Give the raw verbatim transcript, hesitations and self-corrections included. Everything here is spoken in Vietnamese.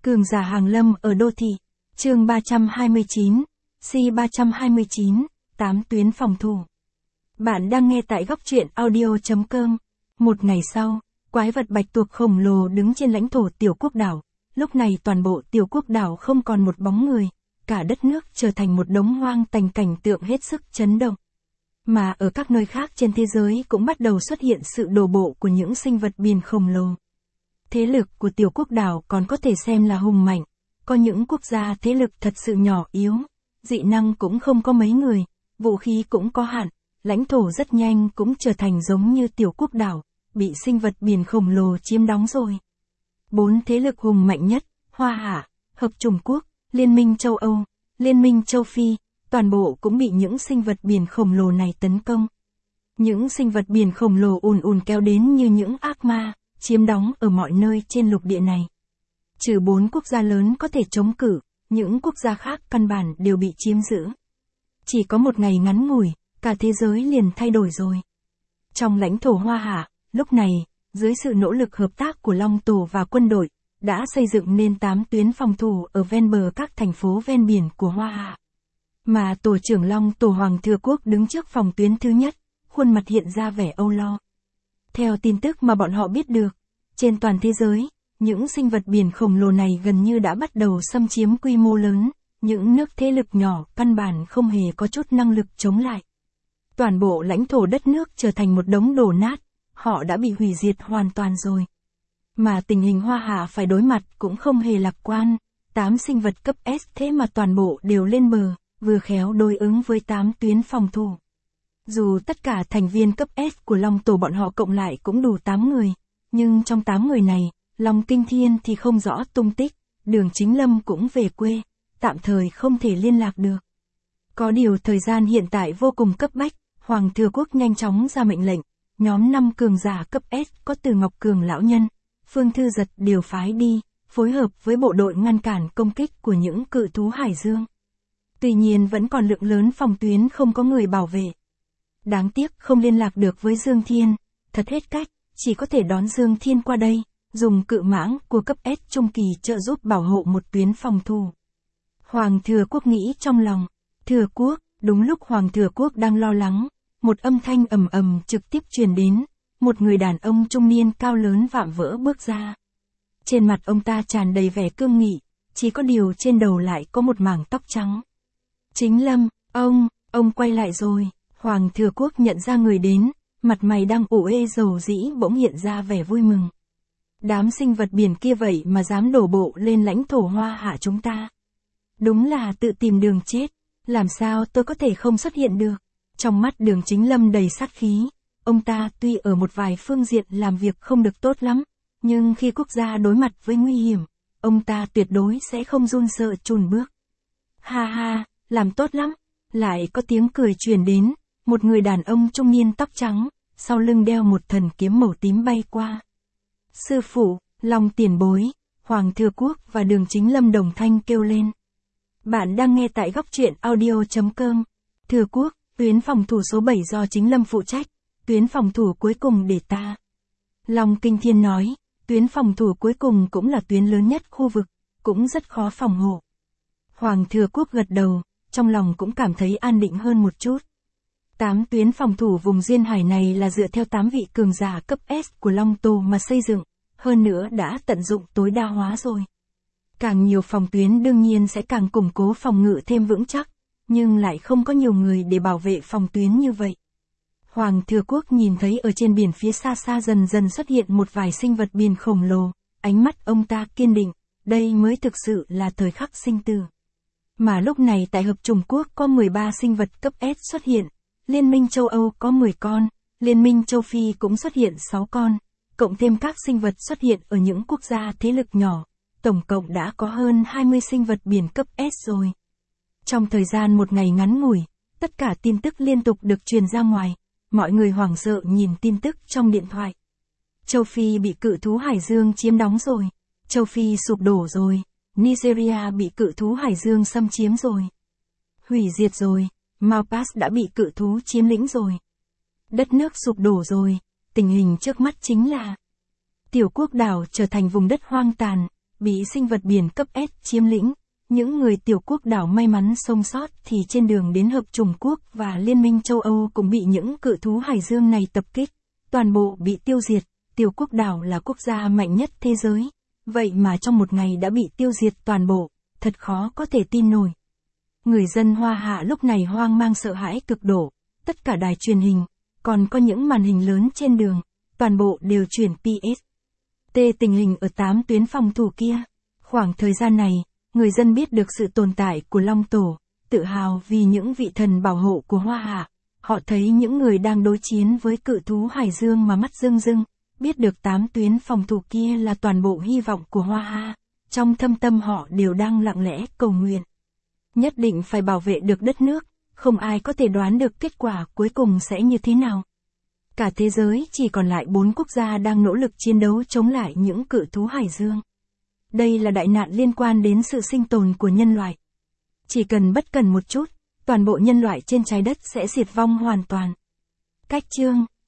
Cường giả hàng lâm ở đô thị. Chương ba trăm hai mươi chín, C ba trăm hai mươi chín, tám tuyến phòng thủ. Bạn đang nghe tại góc truyện audio chấm com. Một ngày sau, quái vật bạch tuộc khổng lồ đứng trên lãnh thổ tiểu quốc đảo. Lúc này toàn bộ tiểu quốc đảo không còn một bóng người, cả đất nước trở thành một đống hoang tàn, cảnh tượng hết sức chấn động. Mà ở các nơi khác trên thế giới cũng bắt đầu xuất hiện sự đổ bộ của những sinh vật biển khổng lồ. Thế lực của tiểu quốc đảo còn có thể xem là hùng mạnh, có những quốc gia thế lực thật sự nhỏ yếu, dị năng cũng không có mấy người, vũ khí cũng có hạn, lãnh thổ rất nhanh cũng trở thành giống như tiểu quốc đảo, bị sinh vật biển khổng lồ chiếm đóng rồi. Bốn thế lực hùng mạnh nhất, Hoa Hạ, Hợp Chủng Quốc, Liên minh châu Âu, Liên minh châu Phi, toàn bộ cũng bị những sinh vật biển khổng lồ này tấn công. Những sinh vật biển khổng lồ ùn ùn kéo đến như những ác ma, chiếm đóng ở mọi nơi trên lục địa này. Trừ bốn quốc gia lớn có thể chống cự, những quốc gia khác căn bản đều bị chiếm giữ. Chỉ có một ngày ngắn ngủi, cả thế giới liền thay đổi rồi. Trong lãnh thổ Hoa Hạ, lúc này, dưới sự nỗ lực hợp tác của Long Tổ và quân đội, đã xây dựng nên tám tuyến phòng thủ ở ven bờ các thành phố ven biển của Hoa Hạ. Mà Tổ trưởng Long Tổ Hoàng Thừa Quốc đứng trước phòng tuyến thứ nhất, khuôn mặt hiện ra vẻ âu lo. Theo tin tức mà bọn họ biết được, trên toàn thế giới, những sinh vật biển khổng lồ này gần như đã bắt đầu xâm chiếm quy mô lớn, những nước thế lực nhỏ căn bản không hề có chút năng lực chống lại. Toàn bộ lãnh thổ đất nước trở thành một đống đổ nát, họ đã bị hủy diệt hoàn toàn rồi. Mà tình hình Hoa Hạ phải đối mặt cũng không hề lạc quan, tám sinh vật cấp S thế mà toàn bộ đều lên bờ, vừa khéo đối ứng với tám tuyến phòng thủ. Dù tất cả thành viên cấp S của Long Tổ bọn họ cộng lại cũng đủ tám người, nhưng trong tám người này, Long Kinh Thiên thì không rõ tung tích, Đường Chính Lâm cũng về quê, tạm thời không thể liên lạc được. Có điều thời gian hiện tại vô cùng cấp bách, Hoàng Thừa Quốc nhanh chóng ra mệnh lệnh, nhóm năm cường giả cấp S có Từ Ngọc Cường lão nhân, Phương Thư Giật đều phái đi, phối hợp với bộ đội ngăn cản công kích của những cự thú Hải Dương. Tuy nhiên vẫn còn lượng lớn phòng tuyến không có người bảo vệ. Đáng tiếc không liên lạc được với Dương Thiên, thật hết cách, chỉ có thể đón Dương Thiên qua đây, dùng cự mãng của cấp S trung kỳ trợ giúp bảo hộ một tuyến phòng thủ. Hoàng Thừa Quốc nghĩ trong lòng, Thừa Quốc, đúng lúc Hoàng Thừa Quốc đang lo lắng, một âm thanh ầm ầm trực tiếp truyền đến, một người đàn ông trung niên cao lớn vạm vỡ bước ra. Trên mặt ông ta tràn đầy vẻ cương nghị, chỉ có điều trên đầu lại có một mảng tóc trắng. Chính Lâm, ông, ông quay lại rồi. Hoàng Thừa Quốc nhận ra người đến, mặt mày đang ủ ê dầu dĩ bỗng hiện ra vẻ vui mừng. Đám sinh vật biển kia vậy mà dám đổ bộ lên lãnh thổ Hoa Hạ chúng ta. Đúng là tự tìm đường chết, làm sao tôi có thể không xuất hiện được. Trong mắt Đường Chính Lâm đầy sát khí, ông ta tuy ở một vài phương diện làm việc không được tốt lắm, nhưng khi quốc gia đối mặt với nguy hiểm, ông ta tuyệt đối sẽ không run sợ chùn bước. Ha ha, làm tốt lắm, lại có tiếng cười truyền đến. Một người đàn ông trung niên tóc trắng, sau lưng đeo một thần kiếm màu tím bay qua. Sư phụ, Long tiền bối, Hoàng Thừa Quốc và Đường Chính Lâm đồng thanh kêu lên. Bạn đang nghe tại góc truyện audio chấm com. Thừa Quốc, tuyến phòng thủ số bảy do Chính Lâm phụ trách, tuyến phòng thủ cuối cùng để ta. Long Kinh Thiên nói, tuyến phòng thủ cuối cùng cũng là tuyến lớn nhất khu vực, cũng rất khó phòng hộ. Hoàng Thừa Quốc gật đầu, trong lòng cũng cảm thấy an định hơn một chút. Tám tuyến phòng thủ vùng duyên hải này là dựa theo tám vị cường giả cấp S của Long Tổ mà xây dựng, hơn nữa đã tận dụng tối đa hóa rồi. Càng nhiều phòng tuyến đương nhiên sẽ càng củng cố phòng ngự thêm vững chắc, nhưng lại không có nhiều người để bảo vệ phòng tuyến như vậy. Hoàng Thừa Quốc nhìn thấy ở trên biển phía xa xa dần dần xuất hiện một vài sinh vật biển khổng lồ, ánh mắt ông ta kiên định, đây mới thực sự là thời khắc sinh tử. Mà lúc này tại Hợp Chủng Quốc có mười ba sinh vật cấp S xuất hiện. Liên minh châu Âu có mười con, Liên minh châu Phi cũng xuất hiện sáu con, cộng thêm các sinh vật xuất hiện ở những quốc gia thế lực nhỏ, tổng cộng đã có hơn hai mươi sinh vật biển cấp S rồi. Trong thời gian một ngày ngắn ngủi, tất cả tin tức liên tục được truyền ra ngoài, mọi người hoảng sợ nhìn tin tức trong điện thoại. Châu Phi bị cự thú Hải Dương chiếm đóng rồi, châu Phi sụp đổ rồi, Nigeria bị cự thú Hải Dương xâm chiếm rồi, hủy diệt rồi. Malpass đã bị cự thú chiếm lĩnh rồi. Đất nước sụp đổ rồi, tình hình trước mắt chính là tiểu quốc đảo trở thành vùng đất hoang tàn, bị sinh vật biển cấp S chiếm lĩnh. Những người tiểu quốc đảo may mắn sống sót thì trên đường đến Hợp chủng quốc và Liên minh châu Âu cũng bị những cự thú hải dương này tập kích. Toàn bộ bị tiêu diệt. Tiểu quốc đảo là quốc gia mạnh nhất thế giới. Vậy mà trong một ngày đã bị tiêu diệt toàn bộ. Thật khó có thể tin nổi. Người dân Hoa Hạ lúc này hoang mang sợ hãi cực độ. Tất cả đài truyền hình, còn có những màn hình lớn trên đường, toàn bộ đều chuyển pê ét tê tình hình ở tám tuyến phòng thủ kia. Khoảng thời gian này, người dân biết được sự tồn tại của Long Tổ, tự hào vì những vị thần bảo hộ của Hoa Hạ. Họ thấy những người đang đối chiến với cự thú hải dương mà mắt rưng rưng, biết được tám tuyến phòng thủ kia là toàn bộ hy vọng của Hoa Hạ. Trong thâm tâm họ đều đang lặng lẽ cầu nguyện. Nhất định phải bảo vệ được đất nước, không ai có thể đoán được kết quả cuối cùng sẽ như thế nào. Cả thế giới chỉ còn lại bốn quốc gia đang nỗ lực chiến đấu chống lại những cự thú hải dương. Đây là đại nạn liên quan đến sự sinh tồn của nhân loại. Chỉ cần bất cẩn một chút, toàn bộ nhân loại trên trái đất sẽ diệt vong hoàn toàn. Cách chương